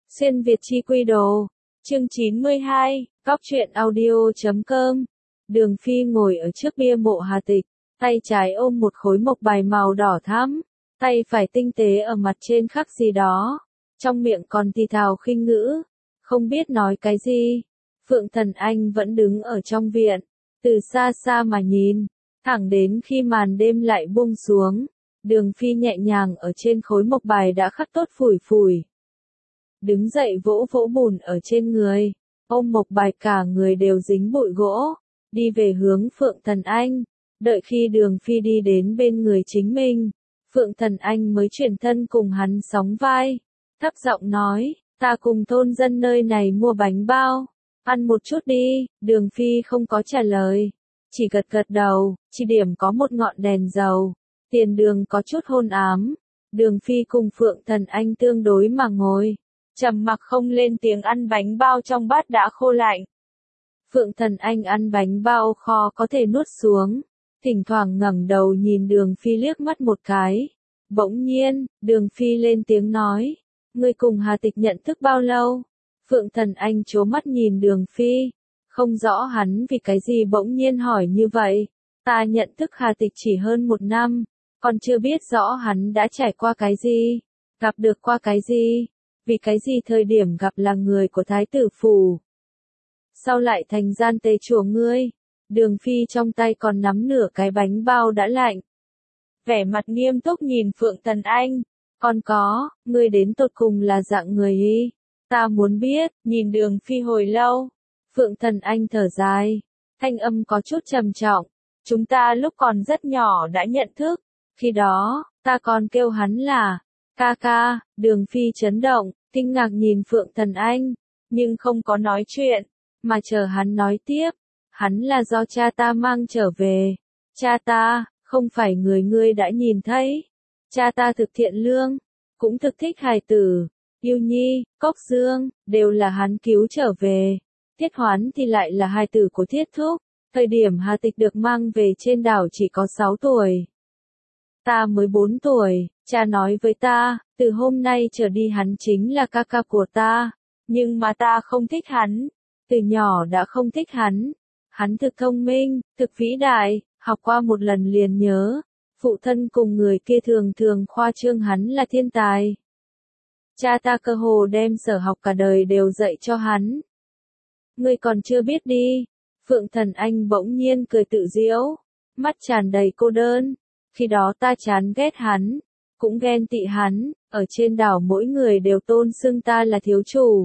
Xuyên Việt chi quy đồ. Chương 92, Cóc truyện audio.com. Đường Phi ngồi ở trước bia mộ Hà Tịch, tay trái ôm một khối mộc bài màu đỏ thắm, tay phải tinh tế ở mặt trên khắc gì đó, trong miệng còn thì thào khinh ngữ, không biết nói cái gì. Phượng Thần Anh vẫn đứng ở trong viện, từ xa xa mà nhìn, thẳng đến khi màn đêm lại buông xuống, Đường Phi nhẹ nhàng ở trên khối mộc bài đã khắc tốt phủi phủi. Đứng dậy vỗ vỗ bùn ở trên người, ôm mộc bài cả người đều dính bụi gỗ, đi về hướng Phượng Thần Anh. Đợi khi Đường Phi đi đến bên người chính mình, Phượng Thần Anh mới chuyển thân cùng hắn sóng vai, thấp giọng nói, ta cùng thôn dân nơi này mua bánh bao, ăn một chút đi. Đường Phi không có trả lời, chỉ gật gật đầu, chỉ điểm có một ngọn đèn dầu, tiền đường có chút hôn ám. Đường Phi cùng Phượng Thần Anh tương đối mà ngồi, trầm mặc không lên tiếng ăn bánh bao trong bát đã khô lạnh. Phượng Thần Anh ăn bánh bao kho có thể nuốt xuống, thỉnh thoảng ngẩng đầu nhìn Đường Phi liếc mắt một cái. Bỗng nhiên, Đường Phi lên tiếng nói, ngươi cùng Hà Tịch nhận thức bao lâu? Phượng Thần Anh trố mắt nhìn Đường Phi, không rõ hắn vì cái gì bỗng nhiên hỏi như vậy. Ta nhận thức Hà Tịch chỉ hơn 1 năm, còn chưa biết rõ hắn đã trải qua cái gì, gặp được qua cái gì, vì cái gì thời điểm gặp là người của Thái tử phủ, sau lại thành gian tế chùa ngươi. Đường Phi trong tay còn nắm nửa cái bánh bao đã lạnh, vẻ mặt nghiêm túc nhìn Phượng Thần Anh, còn có, ngươi đến tột cùng là dạng người y, ta muốn biết. Nhìn Đường Phi hồi lâu, Phượng Thần Anh thở dài, thanh âm có chút trầm trọng, chúng ta lúc còn rất nhỏ đã nhận thức, khi đó, ta còn kêu hắn là ca ca. Đường Phi chấn động, kinh ngạc nhìn Phượng Thần Anh, nhưng không có nói chuyện, mà chờ hắn nói tiếp. Hắn là do cha ta mang trở về. Cha ta, không phải người ngươi đã nhìn thấy. Cha ta thực thiện lương, cũng thực thích hài tử. Yêu Nhi, Cốc Dương, đều là hắn cứu trở về. Thiết Hoán thì lại là hài tử của Thiết Thúc. Thời điểm Hà Tịch được mang về trên đảo chỉ có 6 tuổi. Ta mới 4 tuổi, cha nói với ta, từ hôm nay trở đi hắn chính là ca ca của ta. Nhưng mà ta không thích hắn, từ nhỏ đã không thích hắn. Hắn thực thông minh, thực vĩ đại, học qua một lần liền nhớ. Phụ thân cùng người kia thường thường khoa trương hắn là thiên tài. Cha ta cơ hồ đem sở học cả đời đều dạy cho hắn. Ngươi còn chưa biết đi. Phượng Thần Anh bỗng nhiên cười tự giễu, mắt tràn đầy cô đơn. Khi đó ta chán ghét hắn, cũng ghen tị hắn, ở trên đảo mỗi người đều tôn xưng ta là thiếu chủ.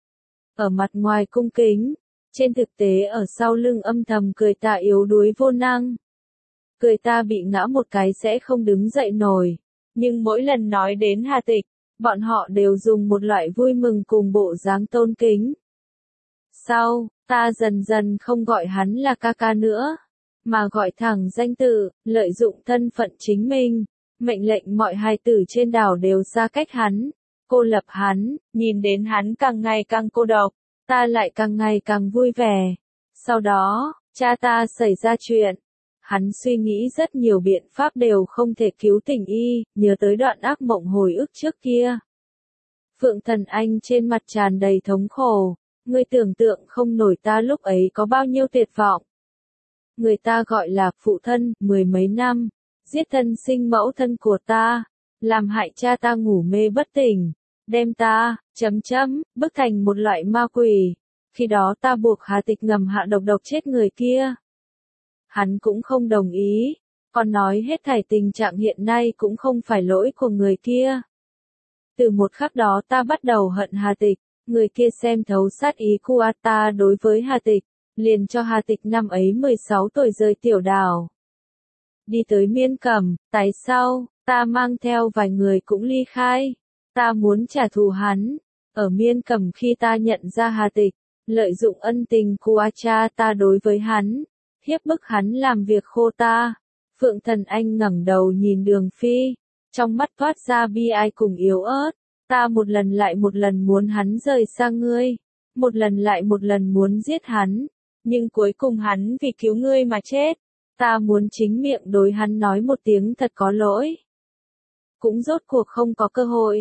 Ở mặt ngoài cung kính, trên thực tế ở sau lưng âm thầm cười ta yếu đuối vô năng. Cười ta bị ngã một cái sẽ không đứng dậy nổi. Nhưng mỗi lần nói đến Hà Tịch, bọn họ đều dùng một loại vui mừng cùng bộ dáng tôn kính. Sau, ta dần dần không gọi hắn là ca ca nữa, mà gọi thẳng danh tự, lợi dụng thân phận chính mình, mệnh lệnh mọi hài tử trên đảo đều xa cách hắn, cô lập hắn. Nhìn đến hắn càng ngày càng cô độc, ta lại càng ngày càng vui vẻ. Sau đó, cha ta xảy ra chuyện. Hắn suy nghĩ rất nhiều biện pháp đều không thể cứu tình y, nhớ tới đoạn ác mộng hồi ức trước kia. Phượng Thần Anh trên mặt tràn đầy thống khổ, ngươi tưởng tượng không nổi ta lúc ấy có bao nhiêu tuyệt vọng. Người ta gọi là phụ thân, 10 mấy năm, giết thân sinh mẫu thân của ta, làm hại cha ta ngủ mê bất tỉnh, đem ta, bức thành một loại ma quỷ. Khi đó ta buộc Hà Tịch ngầm hạ độc chết người kia. Hắn cũng không đồng ý, còn nói hết thảy tình trạng hiện nay cũng không phải lỗi của người kia. Từ một khắc đó ta bắt đầu hận Hà Tịch, người kia xem thấu sát ý của ta đối với Hà Tịch, liền cho Hà Tịch năm ấy 16 tuổi rời tiểu đảo. Đi tới Miên Cẩm, tại sau, ta mang theo vài người cũng ly khai. Ta muốn trả thù hắn. Ở Miên Cẩm khi ta nhận ra Hà Tịch, lợi dụng ân tình của cha ta đối với hắn, hiếp bức hắn làm việc khô ta. Phượng Thần Anh ngẩng đầu nhìn Đường Phi, trong mắt thoát ra bi ai cùng yếu ớt. Ta một lần lại một lần muốn hắn rời xa ngươi, một lần lại một lần muốn giết hắn, nhưng cuối cùng hắn vì cứu ngươi mà chết. Ta muốn chính miệng đối hắn nói một tiếng thật có lỗi. Cũng rốt cuộc không có cơ hội.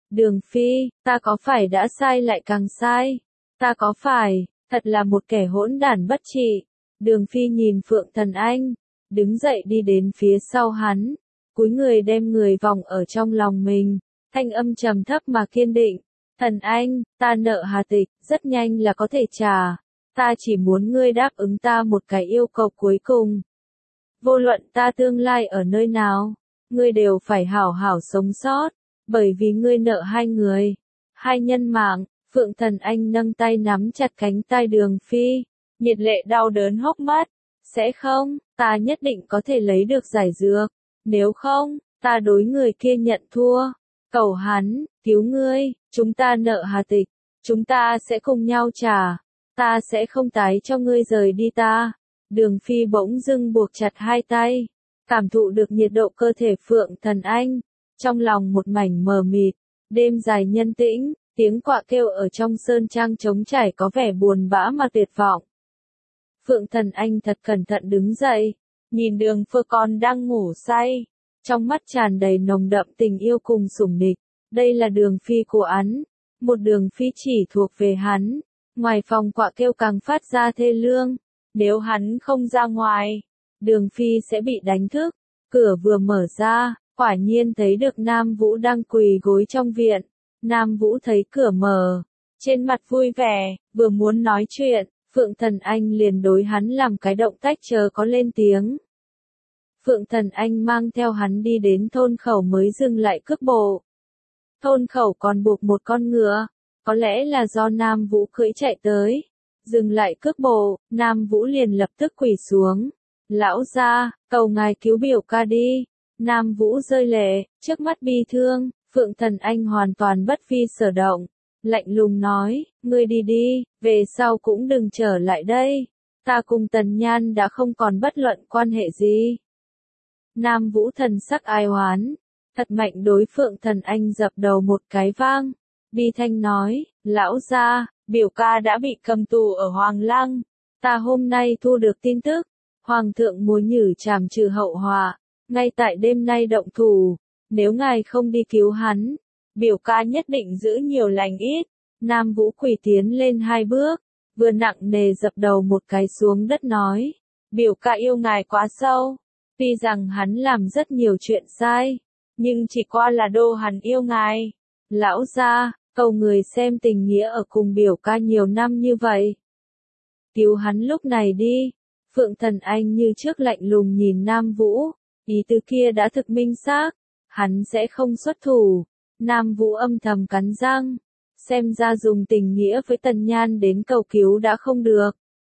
Đường Phi, ta có phải đã sai lại càng sai? Ta có phải, thật là một kẻ hỗn đản bất trị. Đường Phi nhìn Phượng Thần Anh, đứng dậy đi đến phía sau hắn, cúi người đem người vòng ở trong lòng mình, thanh âm trầm thấp mà kiên định. Thần Anh, ta nợ Hà Tịch, rất nhanh là có thể trả. Ta chỉ muốn ngươi đáp ứng ta một cái yêu cầu cuối cùng. Vô luận ta tương lai ở nơi nào, ngươi đều phải hảo hảo sống sót, bởi vì ngươi nợ hai người, hai nhân mạng. Phượng Thần Anh nâng tay nắm chặt cánh tay Đường Phi, nhiệt lệ đau đớn hốc mắt. Sẽ không, ta nhất định có thể lấy được giải dược. Nếu không, ta đối người kia nhận thua. Cầu hắn, cứu ngươi, chúng ta nợ Hà Tịch, chúng ta sẽ cùng nhau trả. Ta sẽ không tái cho ngươi rời đi ta. Đường Phi bỗng dưng buộc chặt hai tay, cảm thụ được nhiệt độ cơ thể Phượng Thần Anh, trong lòng một mảnh mờ mịt. Đêm dài nhân tĩnh, tiếng quạ kêu ở trong sơn trang trống trải có vẻ buồn bã mà tuyệt vọng. Phượng Thần Anh thật cẩn thận đứng dậy, nhìn Đường Phi còn đang ngủ say, trong mắt tràn đầy nồng đậm tình yêu cùng sủng nịch. Đây là Đường Phi của hắn, một Đường Phi chỉ thuộc về hắn. Ngoài phòng quạ kêu càng phát ra thê lương, nếu hắn không ra ngoài, Đường Phi sẽ bị đánh thức. Cửa vừa mở ra, quả nhiên thấy được Nam Vũ đang quỳ gối trong viện. Nam Vũ thấy cửa mở, trên mặt vui vẻ, vừa muốn nói chuyện, Phượng Thần Anh liền đối hắn làm cái động tác chờ có lên tiếng. Phượng Thần Anh mang theo hắn đi đến thôn khẩu mới dừng lại cước bộ. Thôn khẩu còn buộc một con ngựa, có lẽ là do Nam Vũ cưỡi chạy tới. Dừng lại cước bộ, Nam Vũ liền lập tức quỳ xuống. Lão gia, cầu ngài cứu biểu ca đi. Nam Vũ rơi lệ, trước mắt bi thương. Phượng Thần Anh hoàn toàn bất vi sở động, lạnh lùng nói, ngươi đi đi, về sau cũng đừng trở lại đây. Ta cùng Tần Nhan đã không còn bất luận quan hệ gì. Nam Vũ thần sắc ai oán, thật mạnh đối Phượng Thần Anh dập đầu một cái vang. Bi thanh nói, lão gia, biểu ca đã bị cầm tù ở Hoàng Lăng. Ta hôm nay thu được tin tức, Hoàng thượng muốn nhử trảm trừ hậu họa, ngay tại đêm nay động thủ. Nếu ngài không đi cứu hắn, biểu ca nhất định giữ nhiều lành ít. Nam Vũ quỳ tiến lên hai bước, vừa nặng nề dập đầu một cái xuống đất nói, biểu ca yêu ngài quá sâu. Tuy rằng hắn làm rất nhiều chuyện sai, nhưng chỉ qua là đô hắn yêu ngài. Lão gia, cầu người xem tình nghĩa ở cùng biểu ca nhiều năm như vậy. Cứu hắn lúc này đi. Phượng Thần Anh như trước lạnh lùng nhìn Nam Vũ, ý tứ kia đã thực minh xác. Hắn sẽ không xuất thủ. Nam Vũ âm thầm cắn răng, xem ra dùng tình nghĩa với Tần Nhan đến cầu cứu đã không được.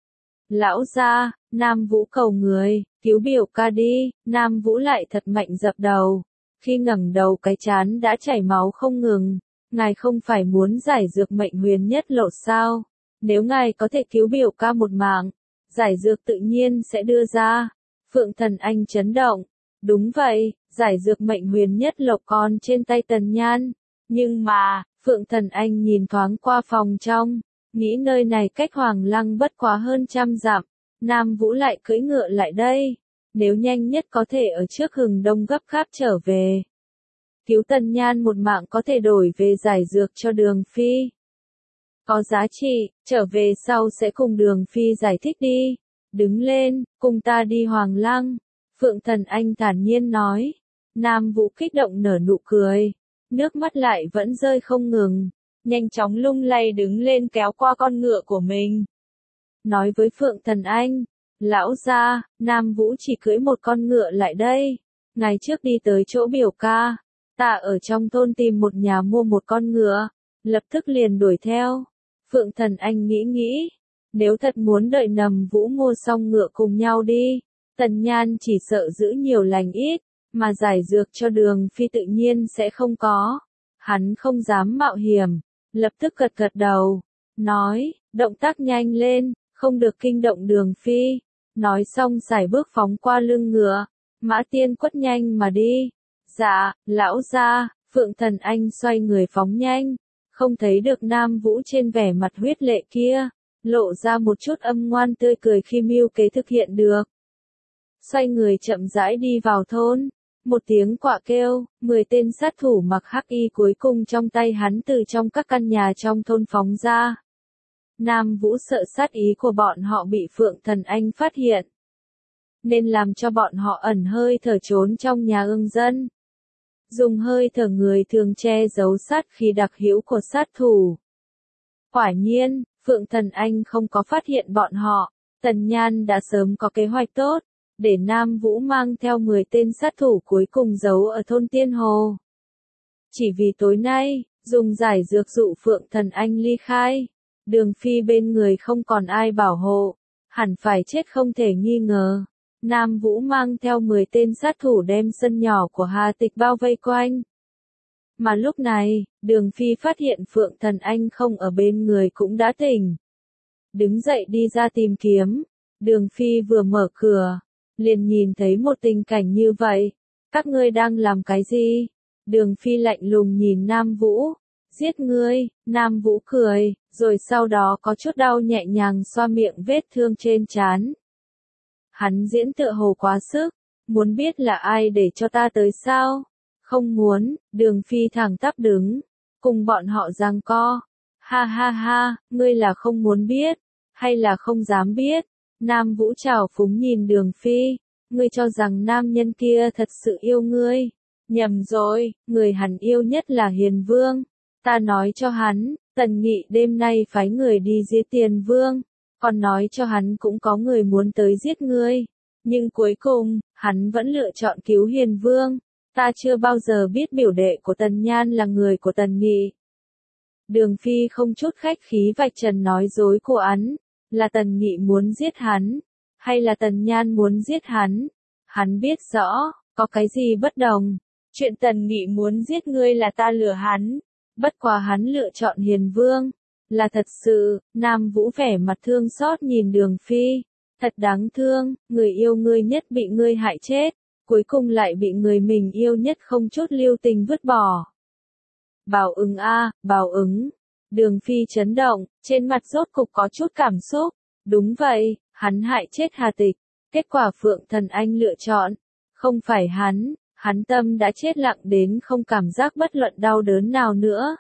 Lão gia, Nam Vũ cầu người, cứu biểu ca đi. Nam Vũ lại thật mạnh dập đầu, khi ngẩng đầu cái trán đã chảy máu không ngừng. Ngài không phải muốn giải dược mệnh huyền nhất lộ sao? Nếu ngài có thể cứu biểu ca một mạng, giải dược tự nhiên sẽ đưa ra. Phượng Thần Anh chấn động. Đúng vậy, giải dược mệnh huyền nhất lộc còn trên tay Tần Nhan. Nhưng mà, Phượng Thần Anh nhìn thoáng qua phòng trong, nghĩ nơi này cách Hoàng Lăng bất quá hơn 100 dặm. Nam Vũ lại cưỡi ngựa lại đây. Nếu nhanh nhất có thể ở trước Hừng Đông gấp gáp trở về. Cứu Tần Nhan một mạng có thể đổi về giải dược cho Đường Phi. Có giá trị, trở về sau sẽ cùng Đường Phi giải thích đi. Đứng lên, cùng ta đi Hoàng Lăng. Phượng Thần Anh thản nhiên nói. Nam Vũ kích động nở nụ cười, nước mắt lại vẫn rơi không ngừng, nhanh chóng lung lay đứng lên kéo qua con ngựa của mình. Nói với Phượng Thần Anh, lão gia, Nam Vũ chỉ cưỡi một con ngựa lại đây. Ngày trước đi tới chỗ biểu ca, ta ở trong thôn tìm một nhà mua một con ngựa, lập tức liền đuổi theo. Phượng Thần Anh nghĩ, nếu thật muốn đợi Nam Vũ mua xong ngựa cùng nhau đi, Tần Nhan chỉ sợ giữ nhiều lành ít, mà giải dược cho Đường Phi tự nhiên sẽ không có. Hắn không dám mạo hiểm, lập tức gật gật đầu, nói, động tác nhanh lên, không được kinh động Đường Phi. Nói xong sải bước phóng qua lưng ngựa, Mã Tiên quất nhanh mà đi. Dạ, lão gia. Phượng Thần Anh xoay người phóng nhanh, không thấy được Nam Vũ trên vẻ mặt huyết lệ kia, lộ ra một chút âm ngoan tươi cười khi mưu kế thực hiện được. Xoay người chậm rãi đi vào thôn, Một tiếng quạ kêu, 10 tên sát thủ mặc hắc y cuối cùng trong tay hắn từ trong các căn nhà trong thôn phóng ra. Nam Vũ sợ sát ý của bọn họ bị Phượng Thần Anh phát hiện, nên làm cho bọn họ ẩn hơi thở trốn trong nhà ương dân. Dùng hơi thở người thường che giấu sát khí đặc hữu của sát thủ. Quả nhiên, Phượng Thần Anh không có phát hiện bọn họ, Tần Nhan đã sớm có kế hoạch tốt, để Nam Vũ mang theo 10 tên sát thủ cuối cùng giấu ở thôn Tiên Hồ. Chỉ vì tối nay, dùng giải dược dụ Phượng Thần Anh ly khai, Đường Phi bên người không còn ai bảo hộ, hẳn phải chết không thể nghi ngờ. Nam Vũ mang theo 10 tên sát thủ đem sân nhỏ của Hà Tịch bao vây quanh. Mà lúc này, Đường Phi phát hiện Phượng Thần Anh không ở bên người cũng đã tỉnh. Đứng dậy đi ra tìm kiếm, Đường Phi vừa mở cửa, liền nhìn thấy một tình cảnh như vậy. Các ngươi đang làm cái gì? Đường Phi lạnh lùng nhìn Nam Vũ. Giết ngươi, Nam Vũ cười, rồi sau đó có chút đau nhẹ nhàng xoa miệng vết thương trên trán. Hắn diễn tựa hồ quá sức, muốn biết là ai để cho ta tới sao? Không muốn, Đường Phi thẳng tắp đứng, cùng bọn họ giằng co. Ha ha ha, ngươi là không muốn biết, hay là không dám biết? Nam Vũ trào phúng nhìn Đường Phi, ngươi cho rằng nam nhân kia thật sự yêu ngươi. Nhầm rồi, người hắn yêu nhất là Hiền Vương. Ta nói cho hắn, Tần Nghị đêm nay phái người đi giết Tiền Vương, còn nói cho hắn cũng có người muốn tới giết ngươi. Nhưng cuối cùng, hắn vẫn lựa chọn cứu Hiền Vương. Ta chưa bao giờ biết biểu đệ của Tần Nhan là người của Tần Nghị. Đường Phi không chút khách khí vạch trần nói dối của hắn, là Tần Nghị muốn giết hắn, hay là Tần Nhan muốn giết hắn. Hắn biết rõ, có cái gì bất đồng. Chuyện Tần Nghị muốn giết ngươi là ta lừa hắn, bất quá hắn lựa chọn Hiền Vương, là thật sự. Nam Vũ vẻ mặt thương xót nhìn Đường Phi, thật đáng thương, người yêu ngươi nhất bị ngươi hại chết, cuối cùng lại bị người mình yêu nhất không chút lưu tình vứt bỏ. Báo ứng a, báo ứng. Đường Phi chấn động, trên mặt rốt cục có chút cảm xúc. Đúng vậy, hắn hại chết Hà Tịch, kết quả Phượng Thần Anh lựa chọn, không phải hắn. Hắn tâm đã chết lặng đến không cảm giác bất luận đau đớn nào nữa.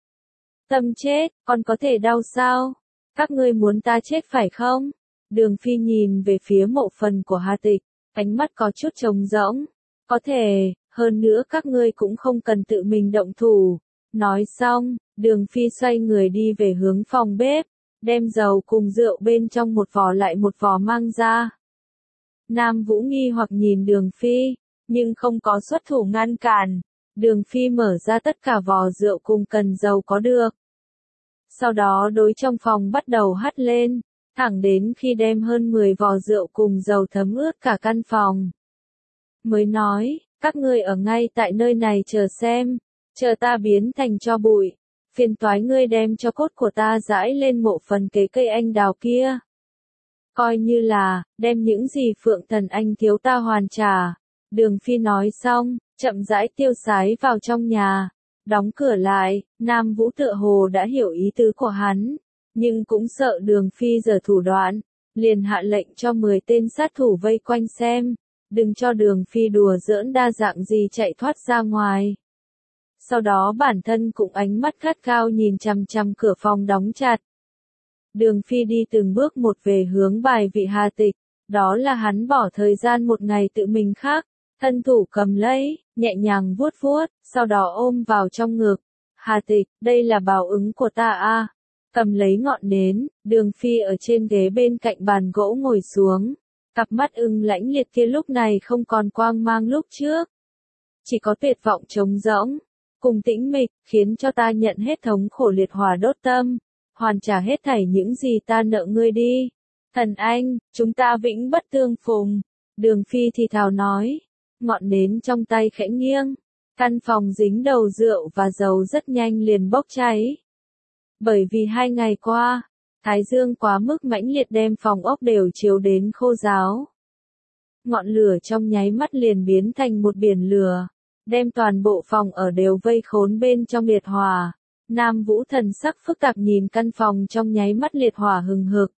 Tâm chết, còn có thể đau sao? Các ngươi muốn ta chết phải không? Đường Phi nhìn về phía mộ phần của Hà Tịch, ánh mắt có chút trống rỗng. Có thể, hơn nữa các ngươi cũng không cần tự mình động thủ. Nói xong, Đường Phi xoay người đi về hướng phòng bếp, đem dầu cùng rượu bên trong một vò lại một vò mang ra. Nam Vũ nghi hoặc nhìn Đường Phi, nhưng không có xuất thủ ngăn cản. Đường Phi mở ra tất cả vò rượu cùng cần dầu có được. Sau đó đối trong phòng bắt đầu hắt lên, thẳng đến khi đem hơn 10 vò rượu cùng dầu thấm ướt cả căn phòng. Mới nói, các ngươi ở ngay tại nơi này chờ xem, chờ ta biến thành tro bụi. Phiền toái ngươi đem cho cốt của ta rải lên mộ phần kế cây anh đào kia. Coi như là, đem những gì Phượng Thần Anh thiếu ta hoàn trả. Đường Phi nói xong, chậm rãi tiêu sái vào trong nhà, đóng cửa lại. Nam Vũ tựa hồ đã hiểu ý tứ của hắn, nhưng cũng sợ Đường Phi giở thủ đoạn, liền hạ lệnh cho 10 tên sát thủ vây quanh xem, đừng cho Đường Phi đùa giỡn đa dạng gì chạy thoát ra ngoài. Sau đó bản thân cũng ánh mắt gắt gao nhìn chằm chằm cửa phòng đóng chặt. Đường Phi đi từng bước một về hướng bài vị Hà Tịch, đó là hắn bỏ thời gian một ngày tự mình khắc. Thân thủ cầm lấy, nhẹ nhàng vuốt vuốt, sau đó ôm vào trong ngực. Hà Tịch, đây là báo ứng của ta a. Cầm lấy ngọn nến, Đường Phi ở trên ghế bên cạnh bàn gỗ ngồi xuống. Cặp mắt ưng lãnh liệt kia lúc này không còn quang mang lúc trước. Chỉ có tuyệt vọng trống rỗng, cùng tĩnh mịch, khiến cho ta nhận hết thống khổ liệt hỏa đốt tâm. Hoàn trả hết thảy những gì ta nợ ngươi đi. Thần Anh, chúng ta vĩnh bất tương phùng. Đường Phi thì thào nói. Ngọn nến trong tay khẽ nghiêng, căn phòng dính đầu rượu và dầu rất nhanh liền bốc cháy. Bởi vì 2 ngày qua, thái dương quá mức mãnh liệt đem phòng ốc đều chiếu đến khô ráo. Ngọn lửa trong nháy mắt liền biến thành một biển lửa, đem toàn bộ phòng ở đều vây khốn bên trong liệt hỏa. Nam Vũ thần sắc phức tạp nhìn căn phòng trong nháy mắt liệt hỏa hừng hực.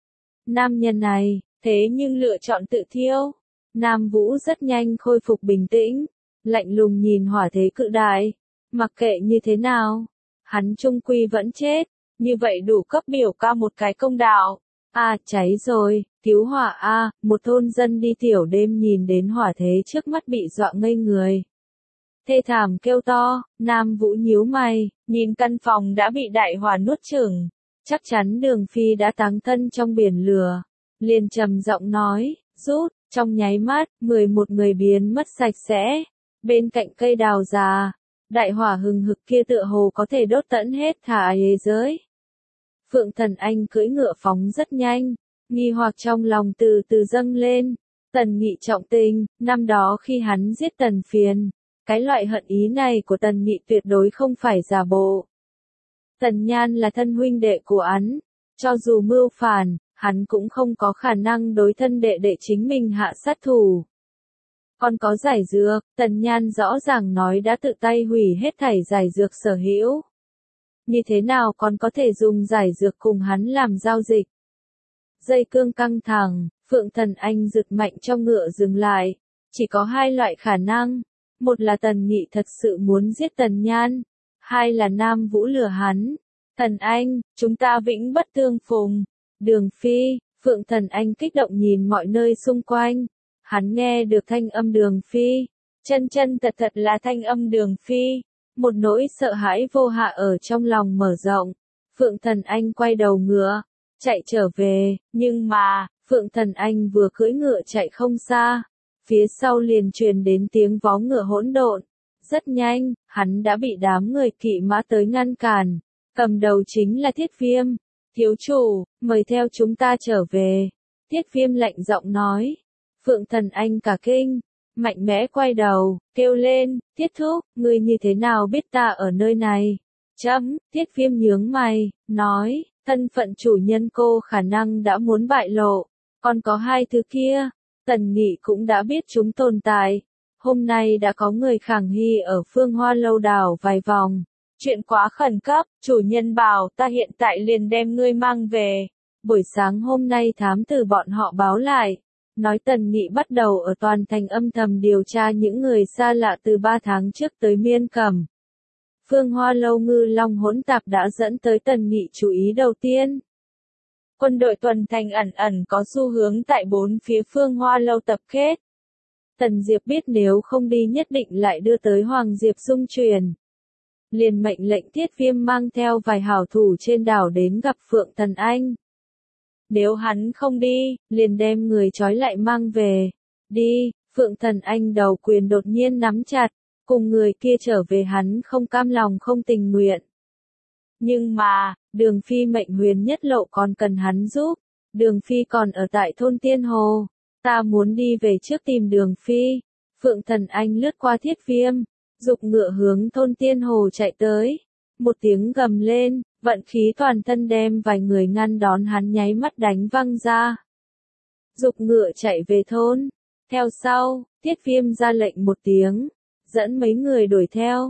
Nam nhân này, thế nhưng lựa chọn tự thiêu. Nam Vũ rất nhanh khôi phục bình tĩnh, lạnh lùng nhìn hỏa thế cự đại. Mặc kệ như thế nào, hắn chung quy vẫn chết, như vậy đủ cấp biểu ca một cái công đạo. Cháy rồi, cứu hỏa một thôn dân đi tiểu đêm nhìn đến hỏa thế trước mắt bị dọa ngây người. Thê thảm kêu to, Nam Vũ nhíu mày, nhìn căn phòng đã bị đại hỏa nuốt chửng, chắc chắn Đường Phi đã táng thân trong biển lửa. Liền trầm giọng nói, rút, trong nháy mắt, 11 người biến mất sạch sẽ. Bên cạnh cây đào già, đại hỏa hừng hực kia tựa hồ có thể đốt tận hết thả thế giới. Phượng Thần Anh cưỡi ngựa phóng rất nhanh, nghi hoặc trong lòng từ từ dâng lên. Tần Nghị trọng tình, năm đó khi hắn giết Tần Phiền, cái loại hận ý này của Tần Nghị tuyệt đối không phải giả bộ. Tần Nhan là thân huynh đệ của hắn, cho dù mưu phản, hắn cũng không có khả năng đối thân đệ đệ chính mình hạ sát thủ. Còn có giải dược, Tần Nhan rõ ràng nói đã tự tay hủy hết thảy giải dược sở hữu. Như thế nào còn có thể dùng giải dược cùng hắn làm giao dịch? Dây cương căng thẳng, Phượng Thần Anh giật mạnh trong ngựa dừng lại. Chỉ có hai loại khả năng. Một là Tần Nghị thật sự muốn giết Tần Nhan. Hai là Nam Vũ lừa hắn. Thần Anh, chúng ta vĩnh bất tương phùng. Đường Phi, Phượng Thần Anh kích động nhìn mọi nơi xung quanh. Hắn nghe được thanh âm Đường Phi. Chân chân thật thật là thanh âm Đường Phi. Một nỗi sợ hãi vô hạ ở trong lòng mở rộng. Phượng Thần Anh quay đầu ngựa, chạy trở về, nhưng mà, Phượng Thần Anh vừa cưỡi ngựa chạy không xa. Phía sau liền truyền đến tiếng vó ngựa hỗn độn. Rất nhanh, hắn đã bị đám người kỵ mã tới ngăn cản. Cầm đầu chính là Thiết Viêm. Thiếu chủ, mời theo chúng ta trở về. Thiết Viêm lạnh giọng nói. Phượng Thần Anh cả kinh, mạnh mẽ quay đầu, kêu lên, Thiết Thúc, ngươi như thế nào biết ta ở nơi này? Thiết Viêm nhướng mày, nói, thân phận chủ nhân cô khả năng đã muốn bại lộ. Còn có hai thứ kia, Tần Nghị cũng đã biết chúng tồn tại. Hôm nay đã có người khẳng hy ở Phương Hoa Lâu đảo vài vòng. Chuyện quá khẩn cấp, chủ nhân bảo ta hiện tại liền đem ngươi mang về. Buổi sáng hôm nay thám tử bọn họ báo lại. Nói Tần Nghị bắt đầu ở toàn thành âm thầm điều tra những người xa lạ từ 3 tháng trước tới Miên Cẩm. Phương Hoa Lâu Ngư Long hỗn tạp đã dẫn tới Tần Nghị chú ý đầu tiên. Quân đội tuần thành ẩn ẩn có xu hướng tại bốn phía Phương Hoa Lâu tập kết. Tần Diệp biết nếu không đi nhất định lại đưa tới Hoàng Diệp Dung truyền. Liền mệnh lệnh Thiết Viêm mang theo vài hảo thủ trên đảo đến gặp Phượng Thần Anh. Nếu hắn không đi, liền đem người trói lại mang về. Đi, Phượng Thần Anh đầu quyền đột nhiên nắm chặt, cùng người kia trở về hắn không cam lòng không tình nguyện. Nhưng mà, Đường Phi mệnh huyền nhất lộ còn cần hắn giúp. Đường Phi còn ở tại thôn Tiên Hồ. Ta muốn đi về trước tìm Đường Phi. Phượng Thần Anh lướt qua Thiết Viêm, dục ngựa hướng thôn Tiên Hồ chạy tới. Một tiếng gầm lên, vận khí toàn thân đem vài người ngăn đón hắn nháy mắt đánh văng ra. Dục ngựa chạy về thôn. Theo sau, Thiết Viêm ra lệnh một tiếng, dẫn mấy người đuổi theo.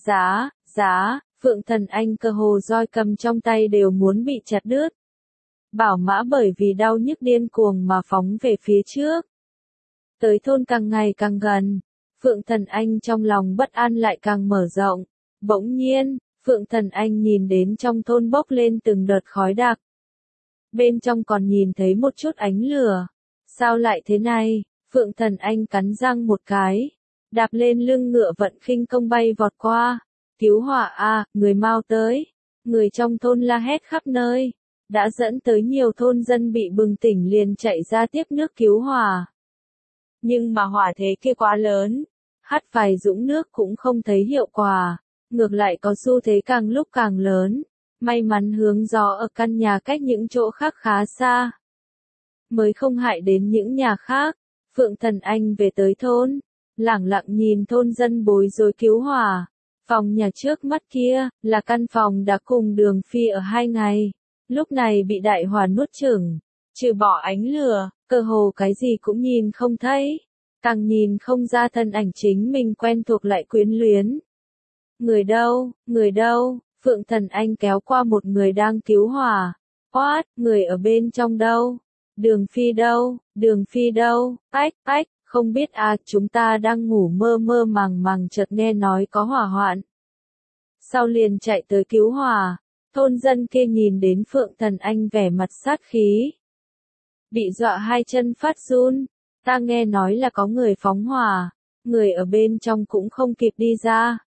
Giá, Phượng Thần Anh cơ hồ roi cầm trong tay đều muốn bị chặt đứt. Bảo mã bởi vì đau nhức điên cuồng mà phóng về phía trước. Tới thôn càng ngày càng gần, Phượng Thần Anh trong lòng bất an lại càng mở rộng. Bỗng nhiên, Phượng Thần Anh nhìn đến trong thôn bốc lên từng đợt khói đặc. Bên trong còn nhìn thấy một chút ánh lửa. Sao lại thế này? Phượng Thần Anh cắn răng một cái, đạp lên lưng ngựa vận khinh công bay vọt qua. Cứu hỏa người mau tới. Người trong thôn la hét khắp nơi. Đã dẫn tới nhiều thôn dân bị bừng tỉnh liền chạy ra tiếp nước cứu hỏa. Nhưng mà hỏa thế kia quá lớn. Hắt vài dũng nước cũng không thấy hiệu quả. Ngược lại có xu thế càng lúc càng lớn. May mắn hướng gió ở căn nhà cách những chỗ khác khá xa. Mới không hại đến những nhà khác. Phượng Thần Anh về tới thôn. Lẳng lặng nhìn thôn dân bối rối cứu hỏa. Phòng nhà trước mắt kia, là căn phòng đã cùng Đường Phi ở 2 ngày. Lúc này bị đại hỏa nuốt chửng. Trừ bỏ ánh lửa, cơ hồ cái gì cũng nhìn không thấy. Càng nhìn không ra thân ảnh chính mình quen thuộc lại quyến luyến. Người đâu, Phượng Thần Anh kéo qua một người đang cứu hỏa. Người ở bên trong đâu? Đường Phi đâu? Ách, Không biết à, chúng ta đang ngủ mơ mơ màng màng chợt nghe nói có hỏa hoạn. Sau liền chạy tới cứu hỏa, thôn dân kia nhìn đến Phượng Thần Anh vẻ mặt sát khí. Bị dọa hai chân phát run, ta nghe nói là có người phóng hỏa, người ở bên trong cũng không kịp đi ra.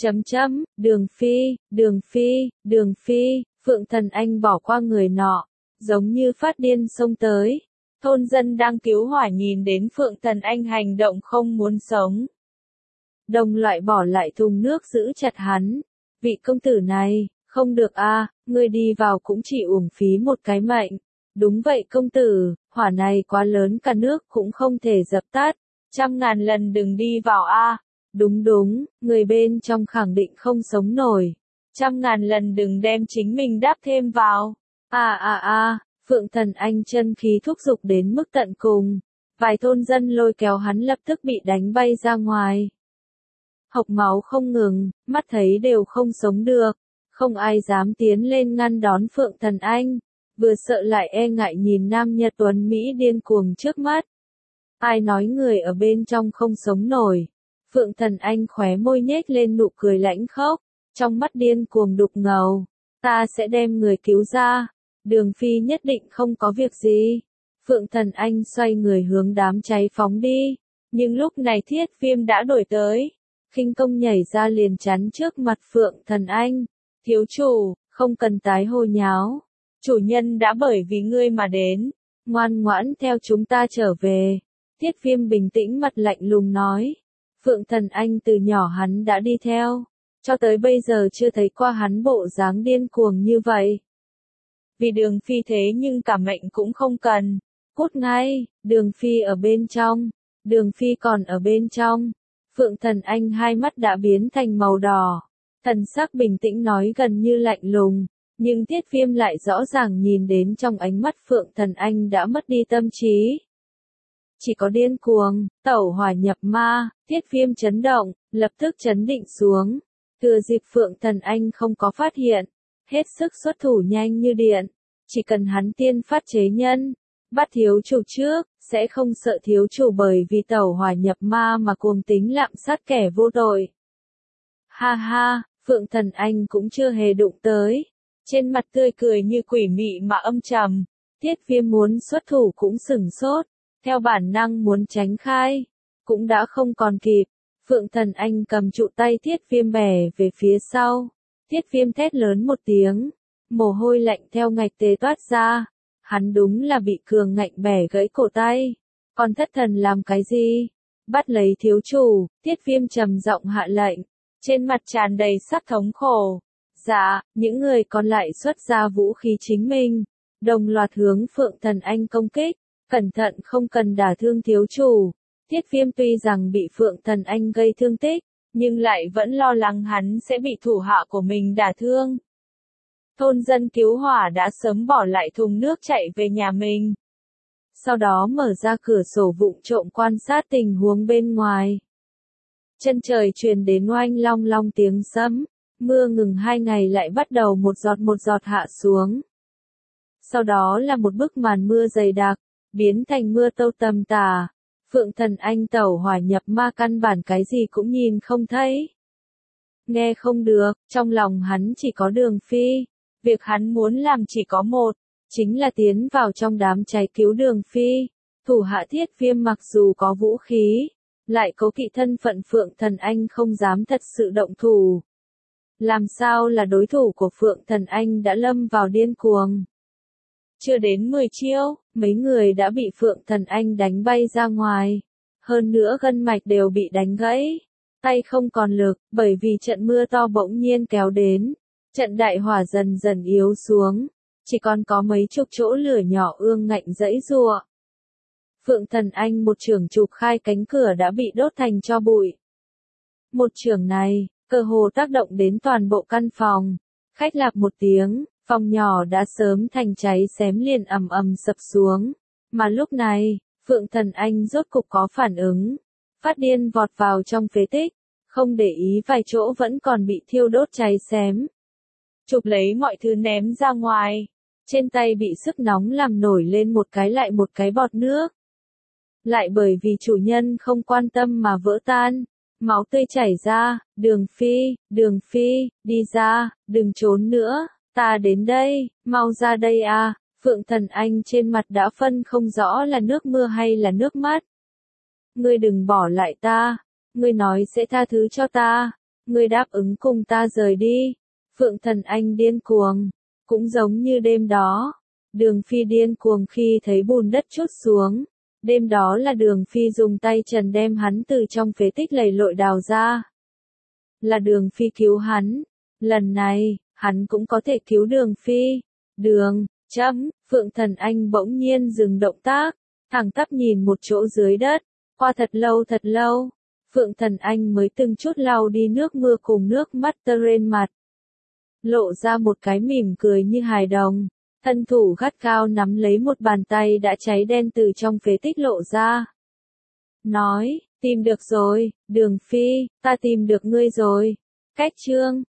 Đường Phi, Đường Phi, Đường Phi, Phượng Thần Anh bỏ qua người nọ, giống như phát điên xông tới. Thôn dân đang cứu hỏa nhìn đến Phượng Thần Anh hành động không muốn sống. Đồng loại bỏ lại thùng nước giữ chặt hắn. Vị công tử này, không được a, ngươi đi vào cũng chỉ uổng phí một cái mệnh. Đúng vậy công tử, hỏa này quá lớn cả nước cũng không thể dập tắt. 100.000 lần đừng đi vào a. Đúng đúng, người bên trong khẳng định không sống nổi. 100.000 lần đừng đem chính mình đáp thêm vào. Phượng Thần Anh chân khí thúc giục đến mức tận cùng. Vài thôn dân lôi kéo hắn lập tức bị đánh bay ra ngoài. Hộc máu không ngừng, mắt thấy đều không sống được. Không ai dám tiến lên ngăn đón Phượng Thần Anh. Vừa sợ lại e ngại nhìn nam Nhật tuấn Mỹ điên cuồng trước mắt. Ai nói người ở bên trong không sống nổi. Phượng Thần Anh khóe môi nhếch lên nụ cười lãnh khốc. Trong mắt điên cuồng đục ngầu. Ta sẽ đem người cứu ra. Đường Phi nhất định không có việc gì. Phượng Thần Anh xoay người hướng đám cháy phóng đi. Nhưng lúc này Thiết Viêm đã đổi tới. Khinh công nhảy ra liền chắn trước mặt Phượng Thần Anh. Thiếu chủ, không cần tái hồ nháo. Chủ nhân đã bởi vì ngươi mà đến. Ngoan ngoãn theo chúng ta trở về. Thiết Viêm bình tĩnh mặt lạnh lùng nói. Phượng Thần Anh từ nhỏ hắn đã đi theo. Cho tới bây giờ chưa thấy qua hắn bộ dáng điên cuồng như vậy. Vì Đường Phi thế nhưng cả mệnh cũng không cần. Cút ngay, Đường Phi ở bên trong. Đường Phi còn ở bên trong. Phượng Thần Anh hai mắt đã biến thành màu đỏ. Thần sắc bình tĩnh nói gần như lạnh lùng. Nhưng Thiết Viêm lại rõ ràng nhìn đến trong ánh mắt Phượng Thần Anh đã mất đi tâm trí. Chỉ có điên cuồng, tẩu hỏa nhập ma, Thiết Viêm chấn động, lập tức chấn định xuống. Thừa dịp Phượng Thần Anh không có phát hiện. Hết sức xuất thủ nhanh như điện. Chỉ cần hắn tiên phát chế nhân. Bắt thiếu chủ trước, sẽ không sợ thiếu chủ bởi vì tẩu hỏa nhập ma mà cuồng tính lạm sát kẻ vô tội. Ha ha, Phượng Thần Anh cũng chưa hề đụng tới. Trên mặt tươi cười như quỷ mị mà âm trầm. Thiết Viêm muốn xuất thủ cũng sửng sốt. Theo bản năng muốn tránh khai. Cũng đã không còn kịp. Phượng Thần Anh cầm trụ tay Thiết Viêm bẻ về phía sau. Thiết Viêm thét lớn một tiếng. Mồ hôi lạnh theo ngạch tê toát ra. Hắn đúng là bị cường ngạnh bẻ gãy cổ tay. Còn thất thần làm cái gì? Bắt lấy thiếu chủ, Thiết Viêm trầm giọng hạ lệnh. Trên mặt tràn đầy sắc thống khổ. Dạ, những người còn lại xuất ra vũ khí chính mình. Đồng loạt hướng Phượng Thần Anh công kích. Cẩn thận không cần đả thương thiếu chủ. Thiết Viêm tuy rằng bị Phượng Thần Anh gây thương tích, nhưng lại vẫn lo lắng hắn sẽ bị thủ hạ của mình đả thương. Thôn dân cứu hỏa đã sớm bỏ lại thùng nước chạy về nhà mình. Sau đó mở ra cửa sổ vụng trộm quan sát tình huống bên ngoài. Chân trời truyền đến oanh long long tiếng sấm, mưa ngừng 2 ngày lại bắt đầu một giọt hạ xuống. Sau đó là một bức màn mưa dày đặc, biến thành mưa tâu tầm tà. Phượng Thần Anh tẩu hỏa nhập ma căn bản cái gì cũng nhìn không thấy. Nghe không được, trong lòng hắn chỉ có Đường Phi. Việc hắn muốn làm chỉ có một, chính là tiến vào trong đám cháy cứu Đường Phi. Thủ hạ Thiết Viêm mặc dù có vũ khí, lại cố kỵ thân phận Phượng Thần Anh không dám thật sự động thủ. Làm sao là đối thủ của Phượng Thần Anh đã lâm vào điên cuồng. Chưa đến 10 chiêu, mấy người đã bị Phượng Thần Anh đánh bay ra ngoài. Hơn nữa gân mạch đều bị đánh gãy. Tay không còn lực, bởi vì trận mưa to bỗng nhiên kéo đến. Trận đại hỏa dần dần yếu xuống. Chỉ còn có mấy chục chỗ lửa nhỏ ương ngạnh dãy giụa. Phượng Thần Anh một chưởng chụp khai cánh cửa đã bị đốt thành tro bụi. Một chưởng này, cơ hồ tác động đến toàn bộ căn phòng. Khách lạp một tiếng, phòng nhỏ đã sớm thành cháy xém liền ầm ầm sập xuống. Mà lúc này, Phượng Thần Anh rốt cục có phản ứng. Phát điên vọt vào trong phế tích, không để ý vài chỗ vẫn còn bị thiêu đốt cháy xém. Chụp lấy mọi thứ ném ra ngoài. Trên tay bị sức nóng làm nổi lên một cái lại một cái bọt nước. lại bởi vì chủ nhân không quan tâm mà vỡ tan. Máu tươi chảy ra, Đường Phi, đi ra, đừng trốn nữa, ta đến đây, mau ra đây à, Phượng Thần Anh trên mặt đã phân không rõ là nước mưa hay là nước mắt. Ngươi đừng bỏ lại ta, ngươi nói sẽ tha thứ cho ta, ngươi đáp ứng cùng ta rời đi. Phượng Thần Anh điên cuồng, cũng giống như đêm đó. Đường Phi điên cuồng khi thấy bùn đất trút xuống. Đêm đó là Đường Phi dùng tay trần đem hắn từ trong phế tích lầy lội đào ra. Là Đường Phi cứu hắn. Lần này, hắn cũng có thể cứu Đường Phi. Phượng Thần Anh bỗng nhiên dừng động tác, thẳng tắp nhìn một chỗ dưới đất. Qua thật lâu, Phượng Thần Anh mới từng chút lau đi nước mưa cùng nước mắt trên mặt. Lộ ra một cái mỉm cười như hài đồng. Thân thủ gắt gao nắm lấy một bàn tay đã cháy đen từ trong phế tích lộ ra. Nói, tìm được rồi, Đường Phi, ta tìm được ngươi rồi. Cách chương